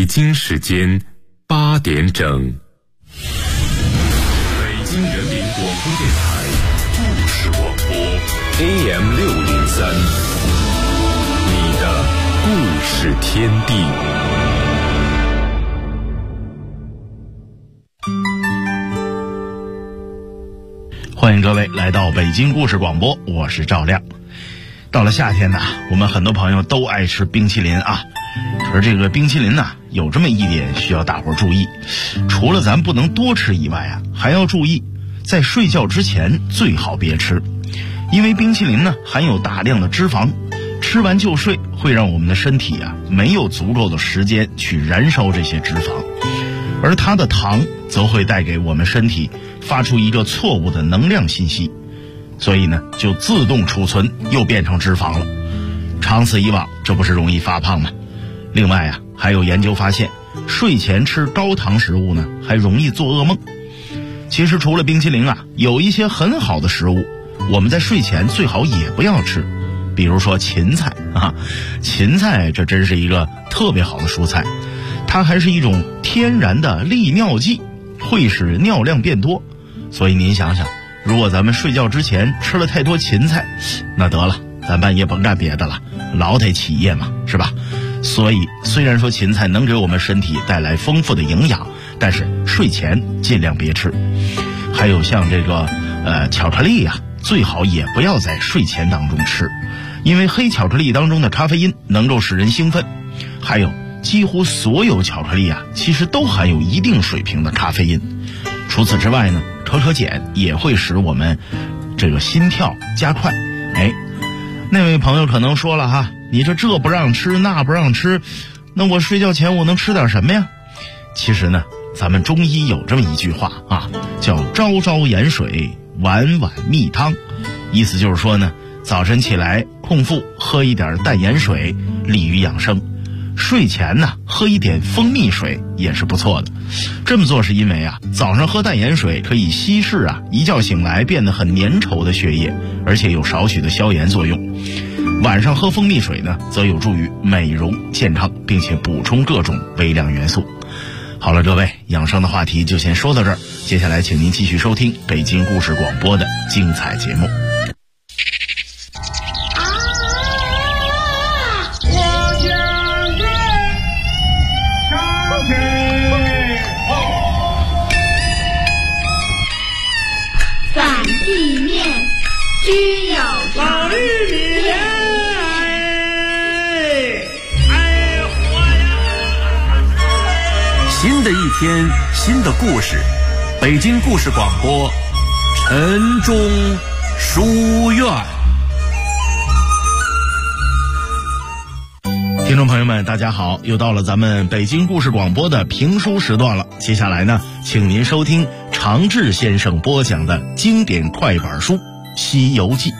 北京时间8点整，北京人民广播电台故事广播 AM603， 你的故事天地。 欢迎各位来到北京故事广播，我是赵亮。到了夏天呢，我们很多朋友都爱吃冰淇淋啊。可是这个冰淇淋呢，有这么一点需要大伙注意，除了咱不能多吃以外啊，还要注意在睡觉之前最好别吃，因为冰淇淋呢含有大量的脂肪，吃完就睡会让我们的身体啊没有足够的时间去燃烧这些脂肪，而它的糖则会带给我们身体发出一个错误的能量信息，所以呢就自动储存又变成脂肪了。长此以往，这不是容易发胖吗？另外啊，还有研究发现，睡前吃高糖食物呢还容易做噩梦。其实除了冰淇淋啊，有一些很好的食物我们在睡前最好也不要吃，比如说芹菜啊。芹菜这真是一个特别好的蔬菜，它还是一种天然的利尿剂，会使尿量变多。所以您想想，如果咱们睡觉之前吃了太多芹菜，那得了，咱半夜甭干别的了，老得起夜嘛，是吧？所以虽然说芹菜能给我们身体带来丰富的营养，但是睡前尽量别吃。还有像这个巧克力啊，最好也不要在睡前当中吃，因为黑巧克力当中的咖啡因能够使人兴奋。还有几乎所有巧克力啊，其实都含有一定水平的咖啡因。除此之外呢，可可碱也会使我们这个心跳加快。那位朋友可能说了哈，你这不让吃那不让吃，那我睡觉前我能吃点什么呀？其实呢，咱们中医有这么一句话啊，叫朝朝盐水，晚晚蜜汤。意思就是说呢，早晨起来空腹喝一点淡盐水，利于养生。睡前呢，喝一点蜂蜜水也是不错的。这么做是因为啊，早上喝淡盐水可以稀释啊一觉醒来变得很粘稠的血液，而且有少许的消炎作用。晚上喝蜂蜜水呢，则有助于美容健康，并且补充各种微量元素。好了，各位，养生的话题就先说到这儿，接下来请您继续收听北京故事广播的精彩节目。 地面居有老玉米莲， 新的一天，新的故事，北京故事广播，晨钟书院。 听众朋友们大家好，又到了咱们北京故事广播的评书时段了。接下来呢，请您收听常志先生播讲的经典快板书《西游记》。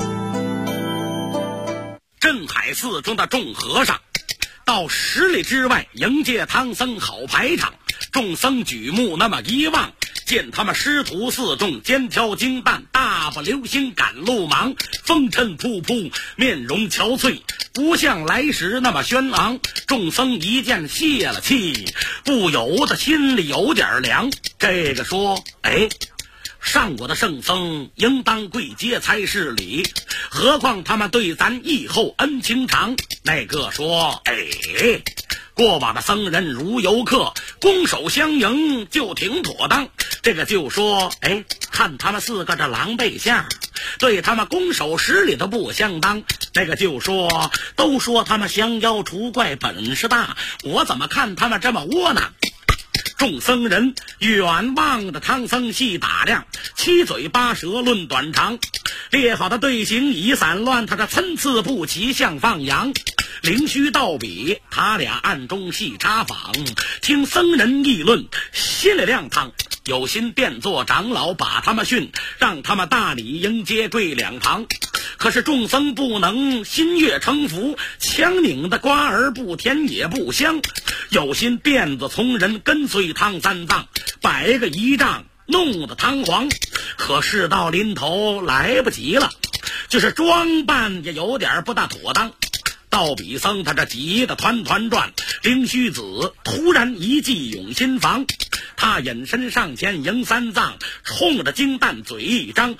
镇海寺中的众和尚到10里之外迎接唐僧好排场，众僧举目那么一望，见他们师徒四众肩挑精担，大步流星赶路忙，风尘仆仆，面容憔悴，不像来时那么轩昂。众僧一见泄了气，不由得心里有点凉。这个说，上我的圣僧应当跪阶才是理，何况他们对咱义厚恩情长。那个说，过往的僧人如游客，拱手相迎就挺妥当。这个就说，看他们4个这狼狈相，对他们拱手10里都不相当。那个就说，都说他们降妖除怪本事大，我怎么看他们这么窝囊？众僧人远望着唐僧细打量，七嘴八舌论短长，列好的队形已散乱，他这参差不齐像放羊。灵虚道比，他俩暗中细插访，听僧人议论，心里亮堂。有心变作长老把他们训，让他们大礼迎接跪两旁。可是众僧不能心悦诚服，枪拧的瓜儿不甜也不香。有心辫子从人跟随唐三藏，摆个仪仗弄得堂皇。可事到临头来不及了，就是装扮也有点不大妥当。 道比僧他这急得团团转，灵虚子突然一记涌心房，他隐身上前迎三藏，冲着金蛋嘴一张，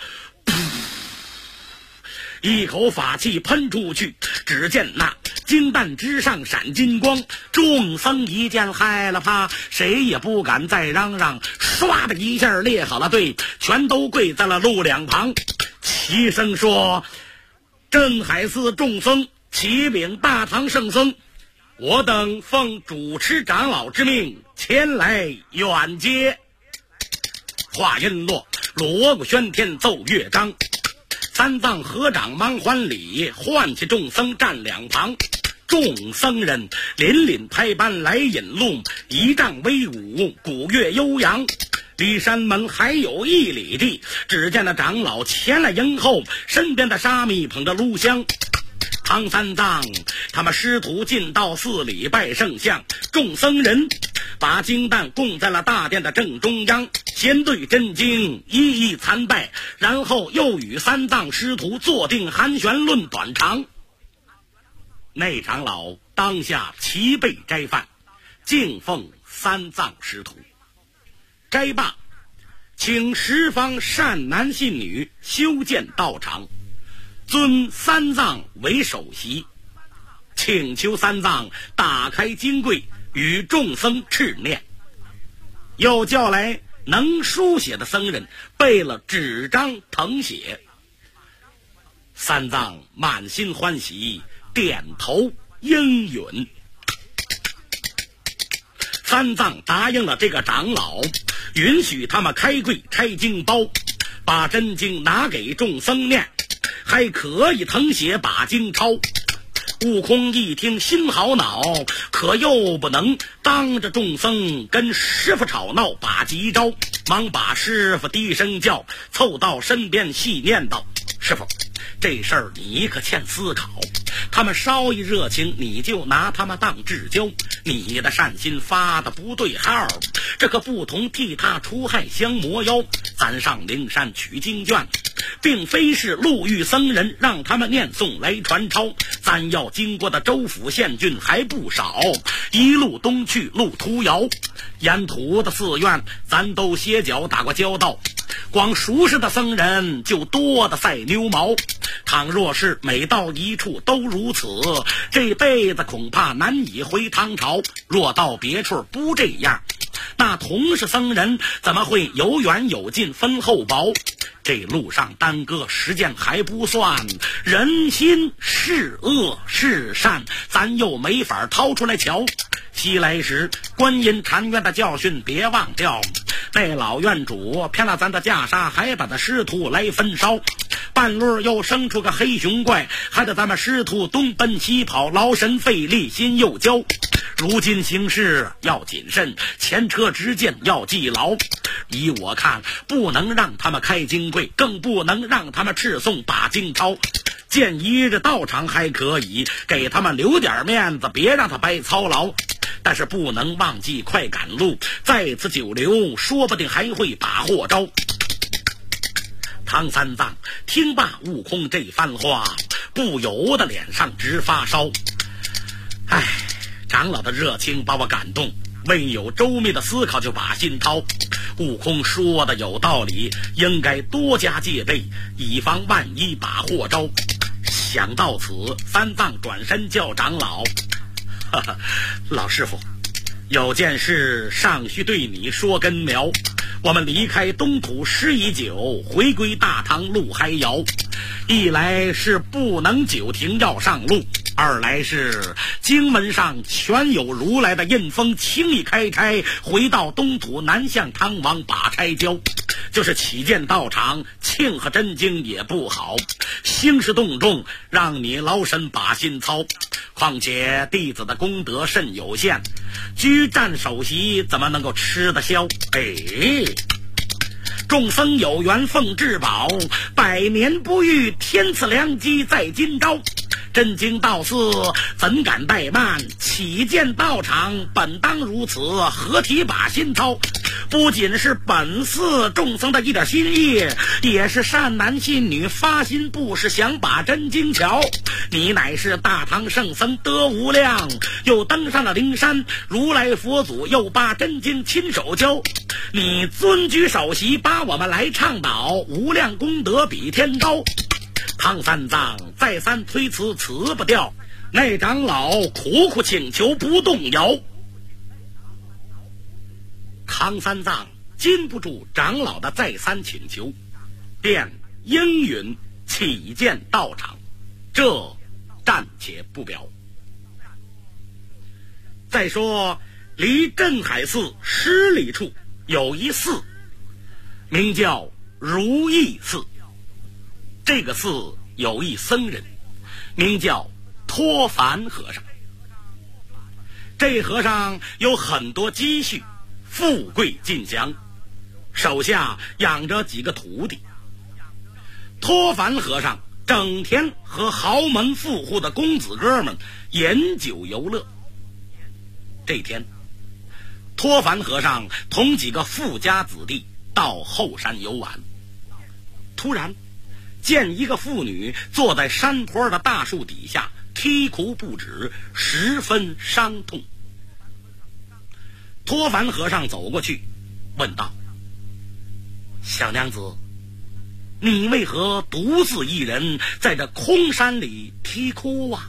一口法气喷出去，只见那金蛋之上闪金光，众僧一见害了怕，谁也不敢再嚷嚷，唰的一下列好了队，全都跪在了路两旁，齐声说：镇海寺众僧启禀大唐圣僧，我等奉主持长老之命前来远接。话音落，锣鼓喧天奏乐章，三藏合掌忙还礼，唤起众僧站两旁，众僧人连连拍班来引路，仪仗威武，鼓乐悠扬。离山门还有1里地，只见那长老前来迎候，身边的沙弥捧着炉香。唐三藏他们师徒进到寺里拜圣像，众僧人把经蛋供在了大殿的正中央，先对真经一一参拜，然后又与三藏师徒坐定寒暄论短长。内长老当下齐备斋饭，敬奉三藏师徒。斋罢，请十方善男信女修建道场，尊三藏为首席，请求三藏打开经柜，与众僧敕念。又叫来能书写的僧人备了纸张誊写。三藏满心欢喜，点头应允。三藏答应了这个长老，允许他们开柜拆经包，把真经拿给众僧念，还可以誊写把经抄。悟空一听心好恼，可又不能当着众僧跟师傅吵闹把急招，忙把师傅低声叫，凑到身边细念道：师傅，这事儿你可欠思考，他们稍一热情，你就拿他们当至交，你的善心发的不对号，这可不同替他除害降魔妖。咱上灵山取经卷，并非是路遇僧人让他们念诵来传抄，咱要经过的州府县郡还不少，一路东去路途遥，沿途的寺院咱都歇脚打过交道，光熟识的僧人就多的赛牛毛。倘若是每到一处都如此，这辈子恐怕难以回唐朝。若到别处不这样，那同是僧人怎么会有远有近分厚薄？这路上耽搁时间还不算，人心是恶是善，咱又没法掏出来瞧。西来时观音禅院的教训别忘掉，那老院主骗了咱的袈裟，还把他师徒来焚烧，半路又生出个黑熊怪，害得咱们师徒东奔西跑，劳神费力心又焦。如今行事要谨慎，前车之鉴要记牢。依我看，不能让他们开经柜，更不能让他们敕诵把经抄。建一日道场还可以，给他们留点面子，别让他白操劳。但是不能忘记快赶路，在此久留，说不定还会把祸招。唐三藏听罢悟空这番话，不由得脸上直发烧。唉，长老的热情把我感动，未有周密的思考就把心掏。悟空说的有道理，应该多加戒备，以防万一把祸招。想到此，三藏转身叫长老：哈哈，老师傅，有件事尚需对你说根苗。我们离开东土时已久，回归大唐路还遥。一来是不能久停要上路，二来是经文上全有如来的印封，轻易开差，回到东土南向唐王把差交。就是起建道场庆贺真经也不好，兴师动众，让你劳神把心操。况且弟子的功德甚有限，居占首席怎么能够吃得消？众僧有缘奉至宝，百年不遇，天赐良机在今朝。 真经道寺怎敢怠慢？起见道场本当如此，合体把心操。不仅是本寺众僧的一点心意，也是善男信女发心布施，想把真经瞧。你乃是大唐圣僧德无量，又登上了灵山，如来佛祖又把真经亲手教。你尊居首席，把我们来倡导，无量功德比天高。唐三藏再三推辞，辞不掉，那长老苦苦请求不动摇。唐三藏禁不住长老的再三请求，便应允起见道场，这暂且不表。再说离镇海寺10里处有一寺，名叫如意寺。这个寺有一僧人，名叫托凡和尚。这和尚有很多积蓄，富贵尽享，手下养着几个徒弟。托凡和尚整天和豪门富户的公子哥们饮酒游乐。这天，托凡和尚同几个富家子弟到后山游玩，突然见一个妇女坐在山坡的大树底下啼哭不止，十分伤痛。托凡和尚走过去问道：小娘子，你为何独自一人在这空山里啼哭啊？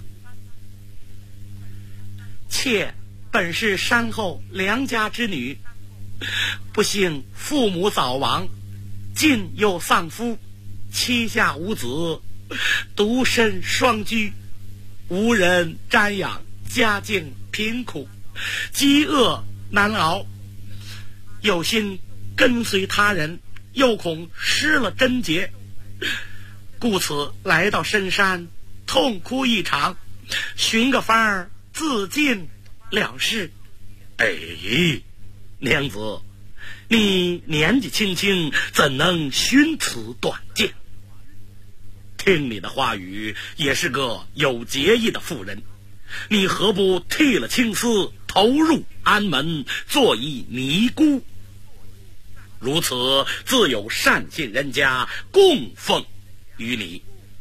妾本是山后良家之女，不幸父母早亡，近又丧夫，膝下无子，独身双居，无人瞻仰，家境贫苦，饥饿难熬，有心跟随他人，又恐失了贞洁，故此来到深山，痛哭一场，寻个法儿自尽了事。哎，娘子，你年纪轻轻，怎能寻此短见？听你的话语，也是个有节义的妇人，你何不剃了青丝，投入安门，做一尼姑？如此自有善信人家供奉于你。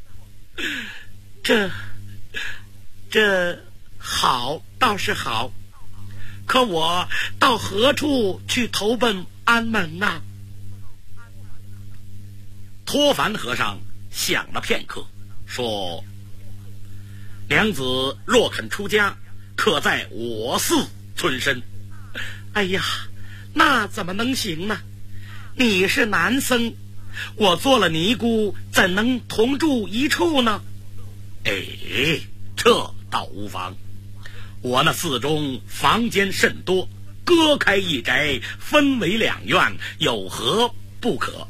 这好倒是好，可我到何处去投奔安门呐？托凡和尚想了片刻，说：娘子若肯出家，可在我寺存身。哎呀，那怎么能行呢？你是男僧，我做了尼姑，怎能同住一处呢？哎，这倒无妨，我那寺中房间甚多，割开一宅，分为2院，有何不可？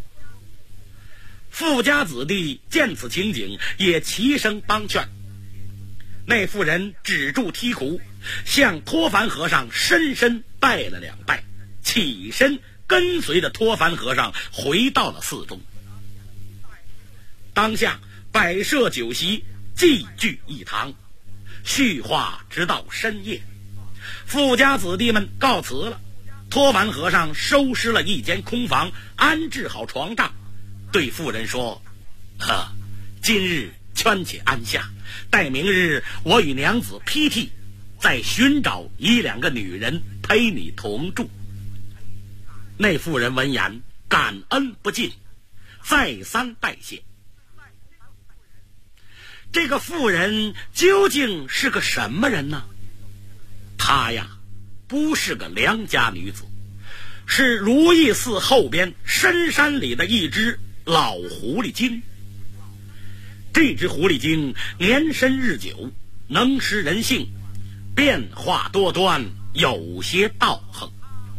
富家子弟见此情景，也齐声帮劝。那妇人止住啼哭，向托凡和尚深深拜了2拜，起身跟随着托凡和尚回到了寺中。当下摆设酒席，祭聚一堂，叙话直到深夜。富家子弟们告辞了，托凡和尚收拾了一间空房，安置好床帐，对妇人说：今日圈且安下，待明日我与娘子披剃，再寻找1、2个女人陪你同住。那妇人闻言感恩不尽，再三拜谢。这个妇人究竟是个什么人呢？她呀，不是个良家女子，是如意寺后边深山里的一只老狐狸精。这只狐狸精年深日久，能识人性，变化多端，有些道行。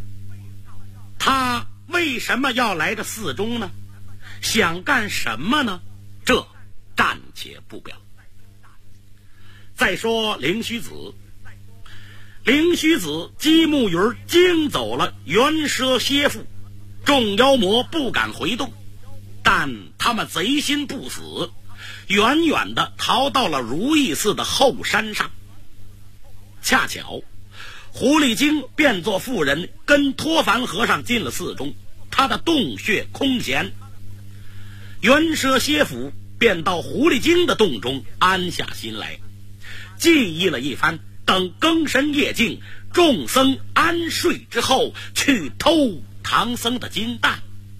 他为什么要来这寺中呢？想干什么呢？这暂且不表。再说灵虚子，灵虚子姬木鱼惊走了元奢蝎妇，众妖魔不敢回动，但他们贼心不死， 远远地逃到了如意寺的后山上。恰巧狐狸精变作妇人，跟托凡和尚进了寺中，他的洞穴空闲。猿奢蝎府便到狐狸精的洞中安下心来，记忆了一番，等更深夜静，众僧安睡之后，去偷唐僧的金蛋。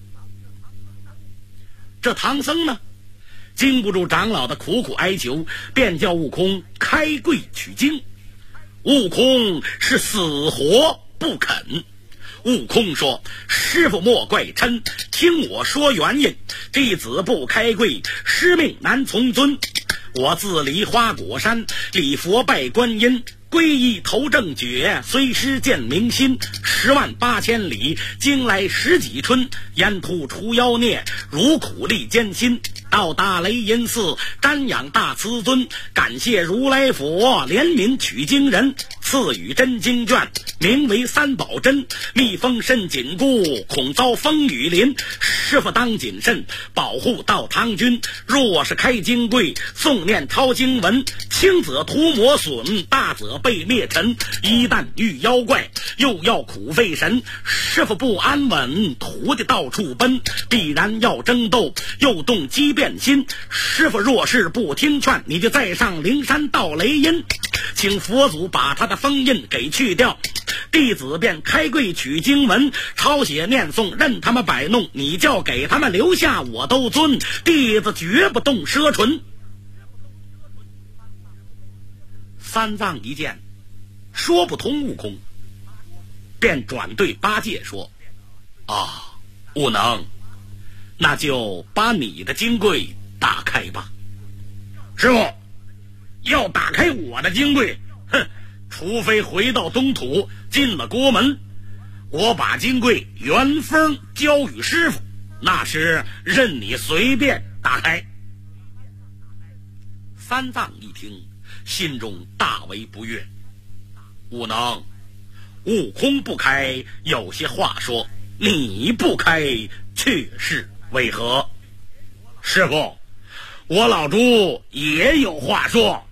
这唐僧呢，经不住长老的苦苦哀求，便叫悟空开柜取经。悟空是死活不肯。悟空说：师父莫怪嗔，听我说原因，弟子不开柜，师命难从遵。我自离花果山，礼佛拜观音，皈依投正觉，虽师见明心，108000里，经来10几春，沿途除妖孽，如苦力艰辛。到大雷音寺瞻仰大慈尊，感谢如来佛怜悯取经人，赐予真经卷，名为三宝真，密封甚紧固，恐遭风雨淋。师父当谨慎，保护道堂君。若是开经柜，诵念抄经文，轻则涂抹损，大则被灭尘。一旦遇妖怪，又要苦费神。师父不安稳，徒弟到处奔，必然要争斗，又动机变心。师父若是不听劝，你就再上灵山盗雷音，请佛祖把他的封印给去掉。弟子便开柜取经文，抄写念诵，任他们摆弄，你叫给他们留下，我都遵。弟子绝不动奢唇。三藏一见说不通悟空，便转对八戒说：悟能，那就把你的金柜打开吧。师父，要打开我的金柜，除非回到东土，进了国门，我把金柜原封交与师父，那时任你随便打开。三藏一听，心中大为不悦。悟能，悟空不开有些话说，你不开却是为何？师父，我老猪也有话说。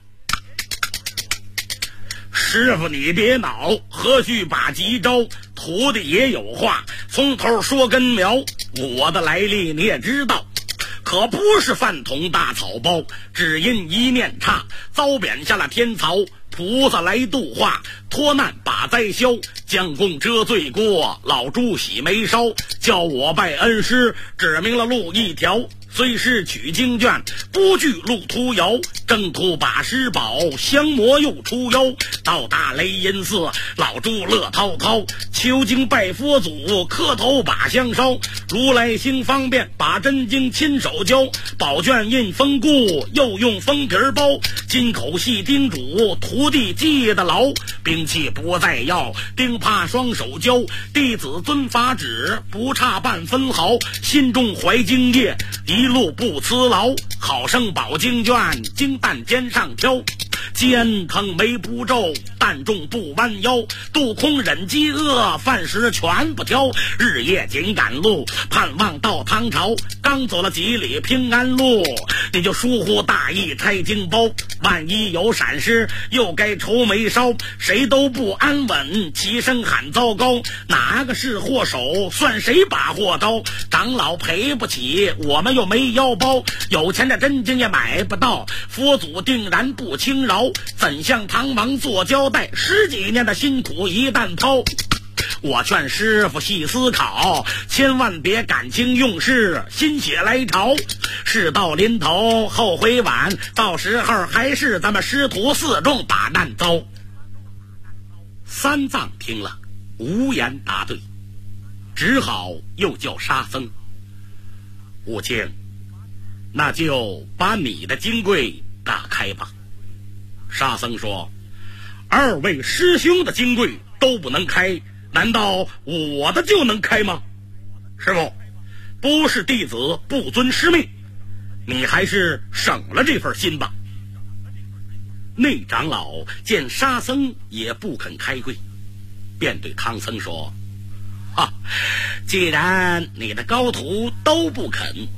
师父你别恼，何须把急招？徒弟也有话，从头说根苗。我的来历你也知道，可不是饭桶大草包，只因一念差，遭贬下了天曹。菩萨来度化，脱难把灾消，将功遮罪过，老猪洗眉梢，叫我拜恩师，指明了路一条。虽是取经卷，不惧路途遥，征途把施宝，降魔又出妖。到大雷音寺，老猪乐滔滔，求经拜佛祖，磕头把香烧。如来行方便，把真经亲手教，宝卷印封固，又用封皮包。金口细叮嘱，徒弟记得牢。兵器不再要，钉耙双手交。弟子遵法旨，不差半分毫。心中怀经业，一路不辞劳。好生保经卷，经担肩上挑。肩疼眉不皱，担重不弯腰。肚空忍饥饿，饭食全不挑。日夜紧赶路，盼望到唐朝。刚走了几里平安路，你就疏忽大意拆经包。万一有闪失，又该愁眉梢。谁都不安稳，齐声喊糟糕。哪个是祸首，算谁把货刀。长老赔不起，我们又没腰包。有钱的真经也买不到，佛祖定然不轻饶。怎向唐王做交代？10几年的辛苦一旦抛。我劝师傅细思考，千万别感情用事，心血来潮。事到临头后悔晚，到时候还是咱们师徒4众把难遭。三藏听了无言答对，只好又叫沙僧：悟净，那就把你的金柜打开吧。沙僧说：2位师兄的金柜都不能开，难道我的就能开吗？师父，不是弟子不遵师命，你还是省了这份心吧。内长老见沙僧也不肯开柜，便对唐僧说：既然你的高徒都不肯，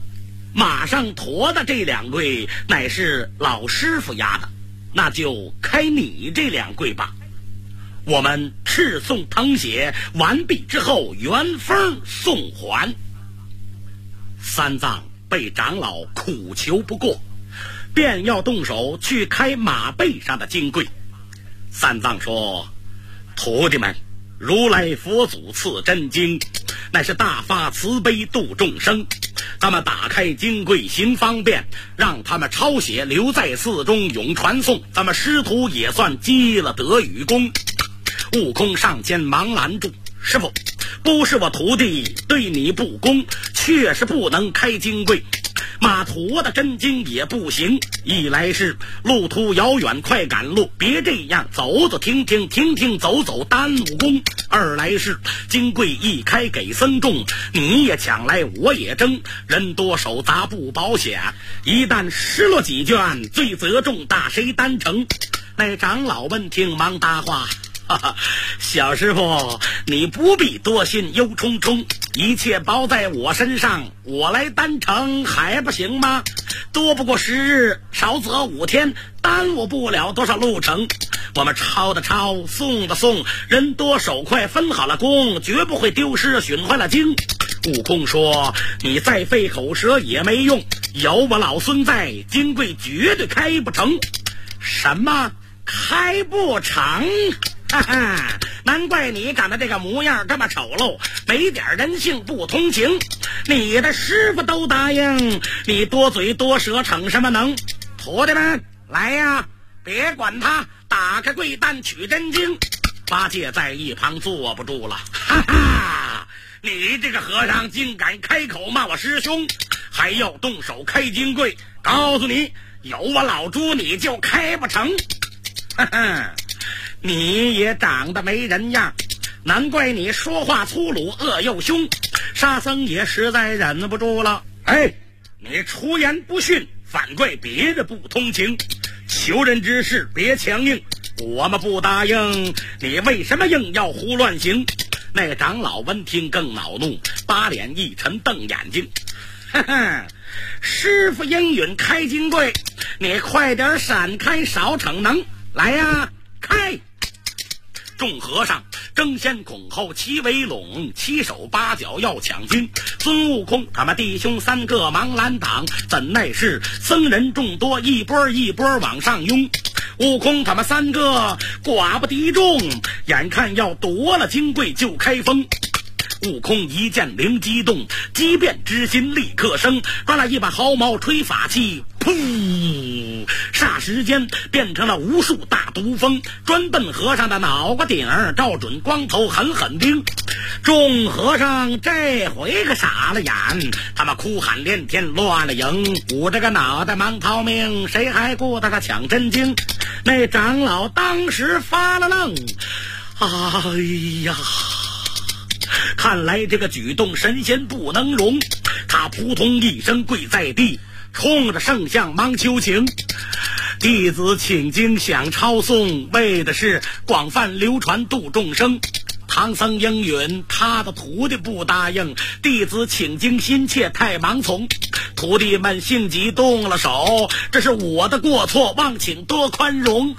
马上驮的这2柜乃是老师傅押的，那就开你这2柜吧。我们赤送誊写完毕之后，原封送还。三藏被长老苦求不过，便要动手去开马背上的金柜。三藏说：徒弟们，如来佛祖赐真经，乃是大发慈悲度众生，咱们打开金柜行方便，让他们抄写留在寺中永传颂，咱们师徒也算积了德与功。悟空上前忙拦住：师父，不是我徒弟对你不公，确实不能开金柜，马驮的真经也不行。一来是路途遥远，快赶路，别这样走走停停，停停走走，耽误功。二来是金柜一开给僧众，你也抢来我也争，人多手杂不保险，一旦失落几卷，罪责重大，谁担承？那长老闻听忙搭话：小师傅，你不必多心忧忡忡，一切包在我身上，我来担承还不行吗？多不过10日，少则5天，耽误不了多少路程。我们抄的抄，送的送，人多手快，分好了工，绝不会丢失损坏了经。悟空说：你再费口舌也没用，有我老孙在，金柜绝对开不成。什么开不成？哈哈，难怪你长得这个模样这么丑陋，没点人性不通情。你的师傅都答应，你多嘴多舌逞什么能？徒弟们来呀，别管他，打开柜单取真经。八戒在一旁坐不住了：哈哈，你这个和尚竟敢开口骂我师兄，还要动手开金柜，告诉你，有我老猪你就开不成。哈哈，你也长得没人样，难怪你说话粗鲁，恶又凶。沙僧也实在忍不住了：哎，你出言不逊，反怪别人不通情，求人之事别强硬，我们不答应，你为什么硬要胡乱行？那个长老闻听更恼怒，把脸一沉，瞪眼睛：哈哈，师傅应允开金柜，你快点闪开，少逞能。来呀，开！众和尚争先恐后，齐围拢，七手八脚要抢经。孙悟空他们弟兄3个忙拦挡，怎奈是僧人众多，一波一波往上拥。悟空他们3个寡不敌众，眼看要夺了金柜就开封。悟空一见灵机动，机变之心立刻生，抓了一把毫毛吹法器，噗！霎时间变成了无数大毒蜂，专奔和尚的脑瓜顶，照准光头狠狠盯。众和尚这回可傻了眼，他们哭喊连天，乱了营，捂着个脑袋忙逃命，谁还顾得他抢真经？那长老当时发了愣：哎呀，看来这个举动神仙不能容。他扑通一声跪在地，冲着圣像忙求情：弟子请经想抄诵，为的是广泛流传度众生。唐僧应允，他的徒弟不答应，弟子请经心切太盲从，徒弟们性急动了手，这是我的过错，望请多宽容。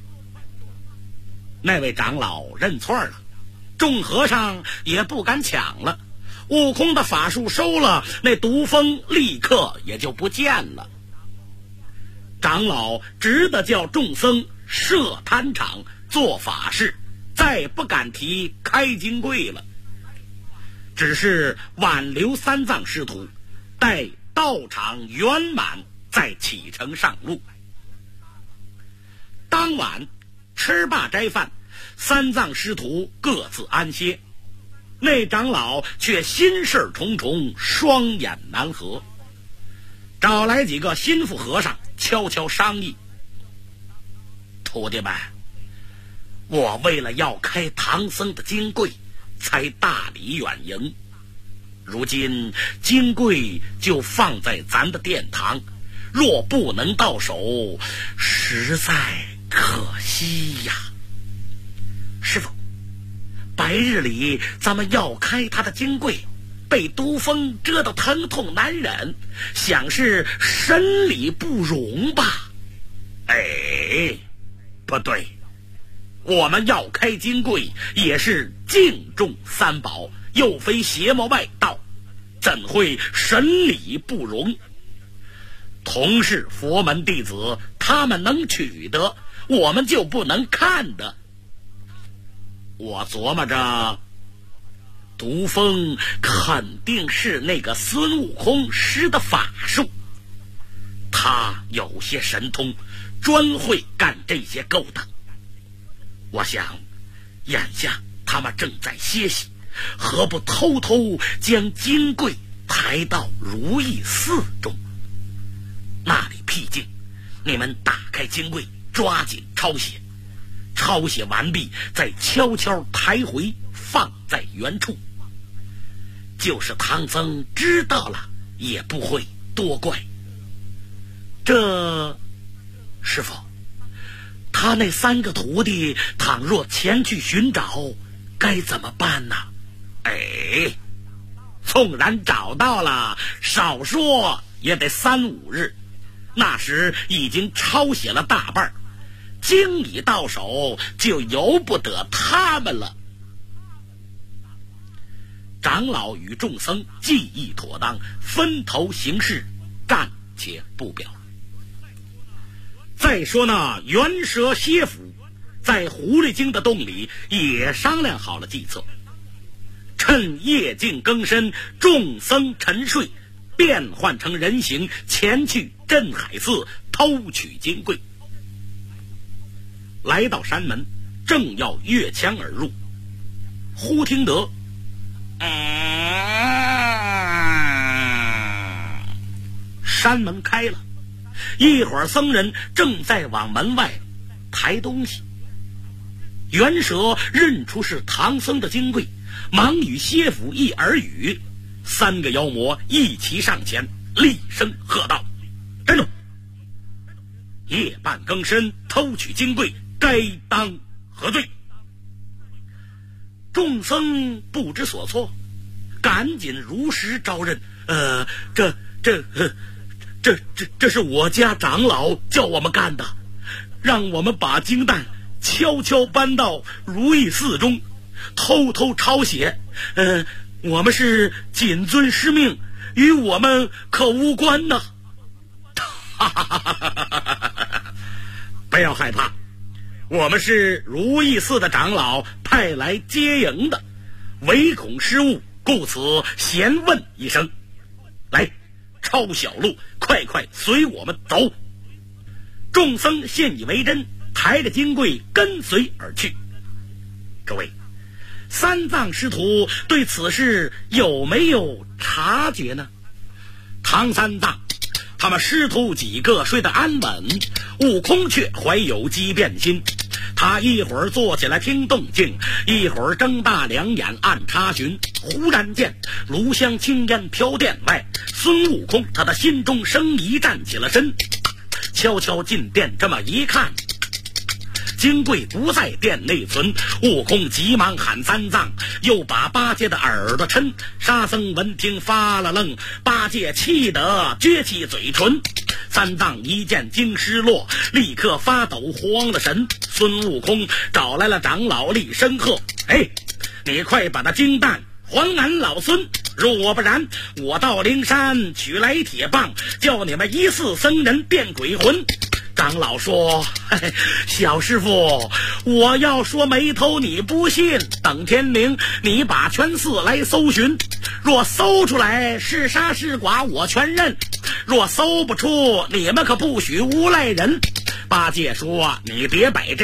那位长老认错了，众和尚也不敢抢了。悟空的法术收了，那毒蜂立刻也就不见了。长老只得叫众僧设坛场做法事，再不敢提开金柜了，只是挽留三藏师徒，待道场圆满再启程上路。当晚吃罢斋饭，三藏师徒各自安歇，那长老却心事重重，双眼难合，找来几个心腹和尚悄悄商议：徒弟们，我为了要开唐僧的金柜，才大礼远迎，如今金柜就放在咱的殿堂，若不能到手，实在可惜呀。师父，白日里咱们要开他的金柜， 被毒蜂蛰得疼痛难忍，想是审理不容吧？哎，不对，我们要开金柜也是敬重三宝，又非邪魔外道，怎会审理不容？同是佛门弟子，他们能取得，我们就不能看的。我琢磨着，毒蜂肯定是那个孙悟空施的法术，他有些神通，专会干这些勾当。我想眼下他们正在歇息，何不偷偷将金柜抬到如意寺中，那里僻静，你们打开金柜，抓紧抄写，抄写完毕再悄悄抬回，放在原处。就是唐僧知道了也不会多怪。这师傅，他那3个徒弟倘若前去寻找，该怎么办呢？哎，纵然找到了，少说也得3、5日，那时已经抄写了大半，经已到手，就由不得他们了。长老与众僧技艺妥当，分头行事，暂且不表。再说那猿蛇蝎府，在狐狸精的洞里也商量好了计策，趁夜静更深，众僧沉睡，变换成人形，前去镇海寺偷取金柜。来到山门，正要越墙而入，忽听得山门开了，一会儿僧人正在往门外抬东西。猿蛇认出是唐僧的金柜，忙与蝎府一耳语，3个妖魔一齐上前，厉声喝道：站住！夜半更深，偷取金柜，该当何罪？众僧不知所措，赶紧如实招认。这是我家长老叫我们干的，让我们把经蛋悄悄搬到如意寺中，偷偷抄写。我们是谨遵师命，与我们可无关呢。不要害怕，我们是如意寺的长老派来接迎的，唯恐失误，故此闲问一声。来，抄小路，快快随我们走。众僧信以为真，抬着金柜跟随而去。各位，三藏师徒对此事有没有察觉呢？唐三藏他们师徒几个睡得安稳，悟空却怀有机变心，他一会儿坐起来听动静，一会儿睁大两眼暗查询。忽然间炉香青烟飘殿外，孙悟空他的心中生疑，站起了身，悄悄进殿，这么一看，金柜不在殿内存。悟空急忙喊三藏，又把八戒的耳朵抻。沙僧闻听发了愣，八戒气得撅起嘴唇。三藏一见经失落，立刻发抖慌了神。孙悟空找来了长老，厉声喝：哎，你快把那金蛋还俺老孙，若不然我到灵山取来铁棒，叫你们一寺僧人变鬼魂。长老说：小师傅，我要说没偷你不信，等天明你把全寺来搜寻，若搜出来是杀是剐我全认，若搜不出，你们可不许诬赖人。八戒说：你别摆这